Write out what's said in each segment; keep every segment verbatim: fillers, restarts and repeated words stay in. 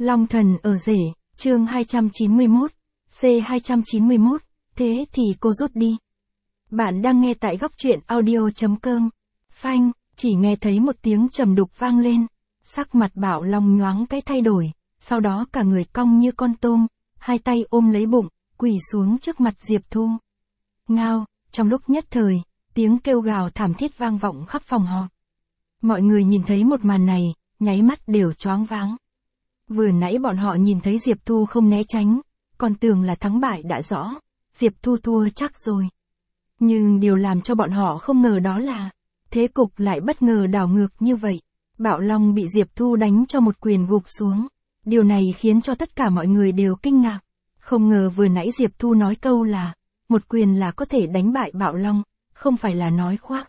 Long thần ở rể, chương hai trăm chín mươi mốt, C hai trăm chín mươi mốt, thế thì cô rút đi. Bạn đang nghe tại góc truyện audio.com. Phanh, chỉ nghe thấy một tiếng trầm đục vang lên. Sắc mặt Bảo Long nhoáng cái thay đổi, sau đó cả người cong như con tôm, hai tay ôm lấy bụng, quỳ xuống trước mặt Diệp Thu. Ngao, trong lúc nhất thời, tiếng kêu gào thảm thiết vang vọng khắp phòng họp. Mọi người nhìn thấy một màn này, nháy mắt đều choáng váng. Vừa nãy bọn họ nhìn thấy Diệp Thu không né tránh, còn tưởng là thắng bại đã rõ, Diệp Thu thua chắc rồi. Nhưng điều làm cho bọn họ không ngờ đó là, thế cục lại bất ngờ đảo ngược như vậy. Bảo Long bị Diệp Thu đánh cho một quyền gục xuống. Điều này khiến cho tất cả mọi người đều kinh ngạc. Không ngờ vừa nãy Diệp Thu nói câu là, một quyền là có thể đánh bại Bảo Long, không phải là nói khoác,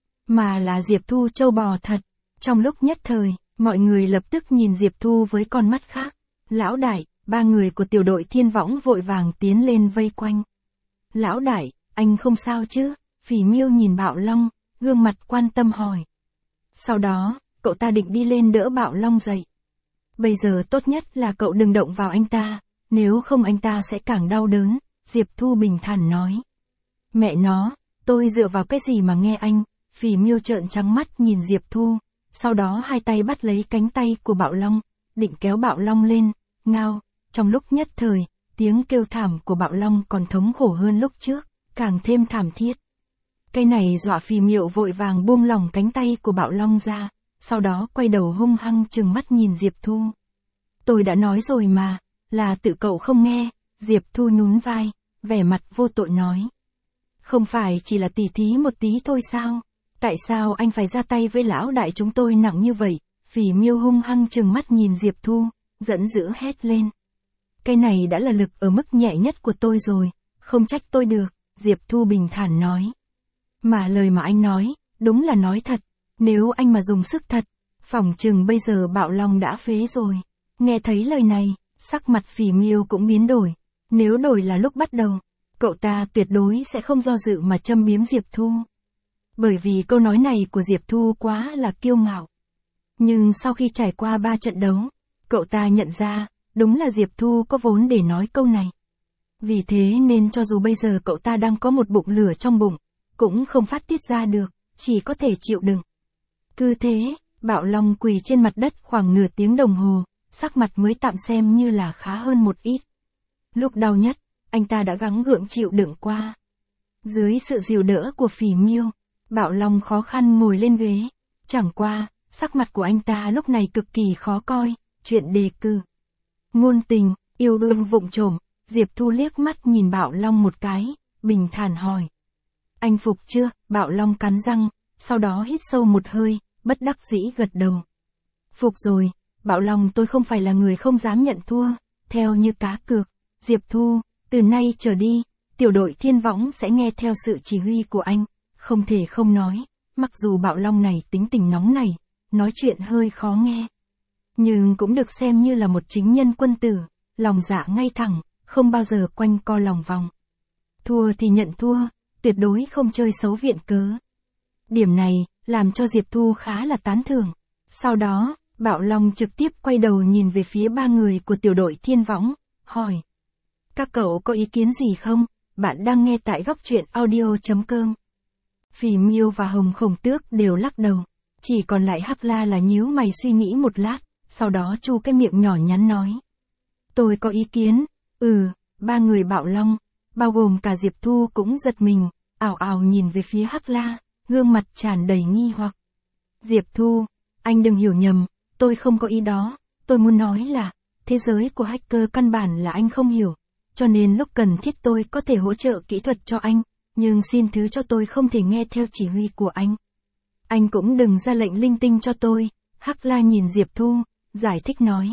mà là Diệp Thu trâu bò thật. Trong lúc nhất thời, mọi người lập tức nhìn Diệp Thu với con mắt khác. Lão đại, ba người của tiểu đội Thiên Võng vội vàng tiến lên vây quanh. Lão đại, anh không sao chứ? Phỉ Miêu nhìn Bảo Long, gương mặt quan tâm hỏi. Sau đó, cậu ta định đi lên đỡ Bảo Long dậy. Bây giờ tốt nhất là cậu đừng động vào anh ta, nếu không anh ta sẽ càng đau đớn, Diệp Thu bình thản nói. Mẹ nó, tôi dựa vào cái gì mà nghe anh? Phỉ Miêu trợn trắng mắt nhìn Diệp Thu, sau đó hai tay bắt lấy cánh tay của Bảo Long, định kéo Bảo Long lên. Ngao, trong lúc nhất thời, tiếng kêu thảm của Bảo Long còn thống khổ hơn lúc trước, càng thêm thảm thiết. Cái này dọa Phỉ Miêu vội vàng buông lỏng cánh tay của Bảo Long ra, sau đó quay đầu hung hăng trừng mắt nhìn Diệp Thu. Tôi đã nói rồi mà, là tự cậu không nghe. Diệp Thu nhún vai, vẻ mặt vô tội nói. Không phải chỉ là tỉ thí một tí thôi sao? Tại sao anh phải ra tay với lão đại chúng tôi nặng như vậy? Phỉ Miêu hung hăng trừng mắt nhìn Diệp Thu, giận dữ hét lên. Cái này đã là lực ở mức nhẹ nhất của tôi rồi, không trách tôi được, Diệp Thu bình thản nói. Mà lời mà anh nói, đúng là nói thật, nếu anh mà dùng sức thật, phỏng chừng bây giờ Bảo Long đã phế rồi. Nghe thấy lời này, sắc mặt Phỉ Miêu cũng biến đổi, nếu đổi là lúc bắt đầu, cậu ta tuyệt đối sẽ không do dự mà châm biếm Diệp Thu. Bởi vì câu nói này của Diệp Thu quá là kiêu ngạo. Nhưng sau khi trải qua ba trận đấu, cậu ta nhận ra, đúng là Diệp Thu có vốn để nói câu này. Vì thế nên cho dù bây giờ cậu ta đang có một bụng lửa trong bụng, cũng không phát tiết ra được, chỉ có thể chịu đựng. Cứ thế, Bảo Long quỳ trên mặt đất khoảng nửa tiếng đồng hồ, sắc mặt mới tạm xem như là khá hơn một ít. Lúc đau nhất, anh ta đã gắng gượng chịu đựng qua. Dưới sự dìu đỡ của Phỉ Miêu, Bảo Long khó khăn ngồi lên ghế. Chẳng qua, sắc mặt của anh ta lúc này cực kỳ khó coi, chuyện đề cử. Ngôn tình, yêu đương vụng trộm, Diệp Thu liếc mắt nhìn Bảo Long một cái, bình thản hỏi. Anh phục chưa? Bảo Long cắn răng, sau đó hít sâu một hơi, bất đắc dĩ gật đầu. Phục rồi, Bảo Long tôi không phải là người không dám nhận thua, theo như cá cược. Diệp Thu, từ nay trở đi, tiểu đội Thiên Võng sẽ nghe theo sự chỉ huy của anh. Không thể không nói, mặc dù Bảo Long này tính tình nóng này, nói chuyện hơi khó nghe, nhưng cũng được xem như là một chính nhân quân tử, lòng dạ ngay thẳng, không bao giờ quanh co lòng vòng. Thua thì nhận thua, tuyệt đối không chơi xấu viện cớ. Điểm này, làm cho Diệp Thu khá là tán thưởng. Sau đó, Bảo Long trực tiếp quay đầu nhìn về phía ba người của tiểu đội Thiên Võng, hỏi. Các cậu có ý kiến gì không? Bạn đang nghe tại góc truyện audio.com. Phỉ Miêu và Hồng Khổng Tước đều lắc đầu. Chỉ còn lại Hắc La là nhíu mày suy nghĩ một lát, sau đó chu cái miệng nhỏ nhắn nói. Tôi có ý kiến. Ừ, ba người Bảo Long, bao gồm cả Diệp Thu cũng giật mình, ảo ảo nhìn về phía Hắc La, gương mặt tràn đầy nghi hoặc. Diệp Thu, anh đừng hiểu nhầm, tôi không có ý đó, tôi muốn nói là, thế giới của hacker căn bản là anh không hiểu, cho nên lúc cần thiết tôi có thể hỗ trợ kỹ thuật cho anh, nhưng xin thứ cho tôi không thể nghe theo chỉ huy của anh. Anh cũng đừng ra lệnh linh tinh cho tôi. Hắc La nhìn Diệp Thu, giải thích nói.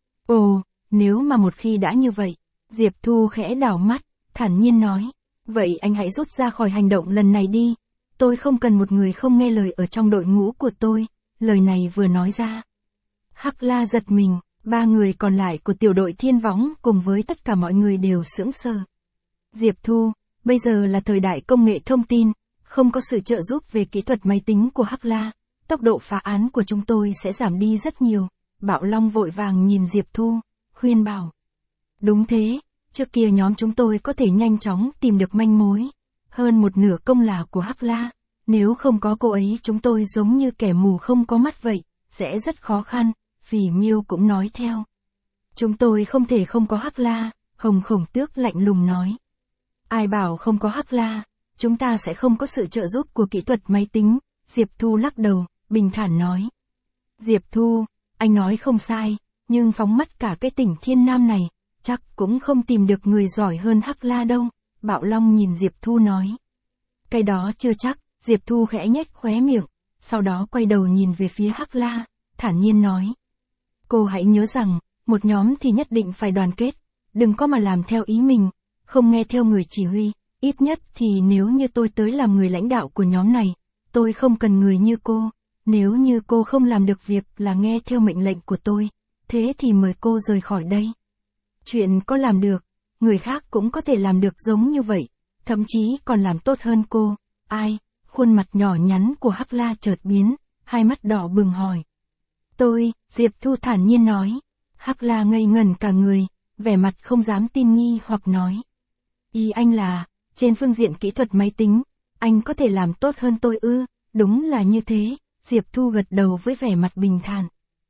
Ồ, nếu mà một khi đã như vậy, Diệp Thu khẽ đảo mắt, thản nhiên nói. Vậy anh hãy rút ra khỏi hành động lần này đi. Tôi không cần một người không nghe lời ở trong đội ngũ của tôi. Lời này vừa nói ra, Hắc La giật mình, ba người còn lại của tiểu đội Thiên Võng cùng với tất cả mọi người đều sững sờ. Diệp Thu, bây giờ là thời đại công nghệ thông tin, không có sự trợ giúp về kỹ thuật máy tính của Hắc La, tốc độ phá án của chúng tôi sẽ giảm đi rất nhiều. Bạo Long vội vàng nhìn Diệp Thu, khuyên bảo. Đúng thế, trước kia nhóm chúng tôi có thể nhanh chóng tìm được manh mối. Hơn một nửa công là của Hắc La, nếu không có cô ấy chúng tôi giống như kẻ mù không có mắt vậy, sẽ rất khó khăn, Phỉ Nhiêu cũng nói theo. Chúng tôi không thể không có Hắc La, Hồng Khổng Tước lạnh lùng nói. Ai bảo không có Hắc La, chúng ta sẽ không có sự trợ giúp của kỹ thuật máy tính, Diệp Thu lắc đầu, bình thản nói. Diệp Thu, anh nói không sai, nhưng phóng mắt cả cái tỉnh Thiên Nam này, chắc cũng không tìm được người giỏi hơn Hắc La đâu, Bạo Long nhìn Diệp Thu nói. Cái đó chưa chắc, Diệp Thu khẽ nhếch khóe miệng, sau đó quay đầu nhìn về phía Hắc La, thản nhiên nói. Cô hãy nhớ rằng, một nhóm thì nhất định phải đoàn kết, đừng có mà làm theo ý mình, không nghe theo người chỉ huy, ít nhất thì nếu như tôi tới làm người lãnh đạo của nhóm này, tôi không cần người như cô, nếu như cô không làm được việc là nghe theo mệnh lệnh của tôi, thế thì mời cô rời khỏi đây. Chuyện có làm được, người khác cũng có thể làm được giống như vậy, thậm chí còn làm tốt hơn cô, ai? Khuôn mặt nhỏ nhắn của Hắc La chợt biến, hai mắt đỏ bừng hỏi. Tôi, Diệp Thu thản nhiên nói. Hắc La ngây ngẩn cả người, vẻ mặt không dám tin nghi hoặc nói. Ý anh là, trên phương diện kỹ thuật máy tính, anh có thể làm tốt hơn tôi ư, đúng là như thế, Diệp Thu gật đầu với vẻ mặt bình thản.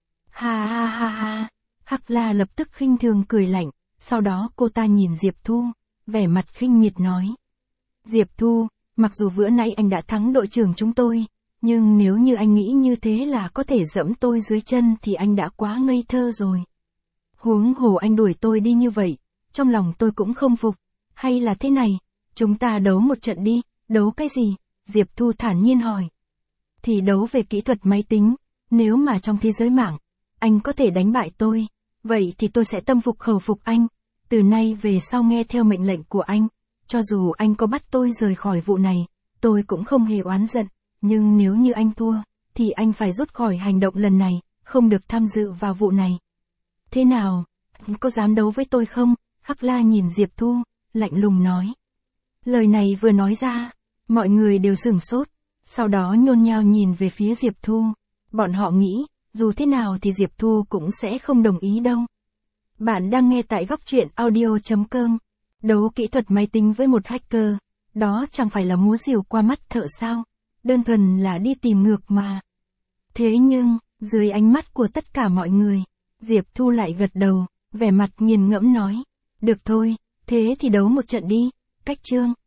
Ha ha ha ha, Hắc La lập tức khinh thường cười lạnh, sau đó cô ta nhìn Diệp Thu, vẻ mặt khinh miệt nói. Diệp Thu, mặc dù bữa nay anh đã thắng đội trưởng chúng tôi, nhưng nếu như anh nghĩ như thế là có thể dẫm tôi dưới chân thì anh đã quá ngây thơ rồi. Huống hồ anh đuổi tôi đi như vậy, trong lòng tôi cũng không phục, hay là thế này, chúng ta đấu một trận đi, đấu cái gì? Diệp Thu thản nhiên hỏi. Thì đấu về kỹ thuật máy tính, nếu mà trong thế giới mạng, anh có thể đánh bại tôi, vậy thì tôi sẽ tâm phục khẩu phục anh, từ nay về sau nghe theo mệnh lệnh của anh, cho dù anh có bắt tôi rời khỏi vụ này, tôi cũng không hề oán giận, nhưng nếu như anh thua, thì anh phải rút khỏi hành động lần này, không được tham dự vào vụ này. Thế nào, anh có dám đấu với tôi không? Hắc La nhìn Diệp Thu, lạnh lùng nói. Lời này vừa nói ra, mọi người đều sửng sốt, sau đó nhôn nhao nhìn về phía Diệp Thu, bọn họ nghĩ, dù thế nào thì Diệp Thu cũng sẽ không đồng ý đâu. Bạn đang nghe tại góc truyện audio chấm com. Đấu kỹ thuật máy tính với một hacker, đó chẳng phải là múa rìu qua mắt thợ sao, đơn thuần là đi tìm ngược mà. Thế nhưng, dưới ánh mắt của tất cả mọi người, Diệp Thu lại gật đầu, vẻ mặt nghiền ngẫm nói, được thôi, thế thì đấu một trận đi, cách chương.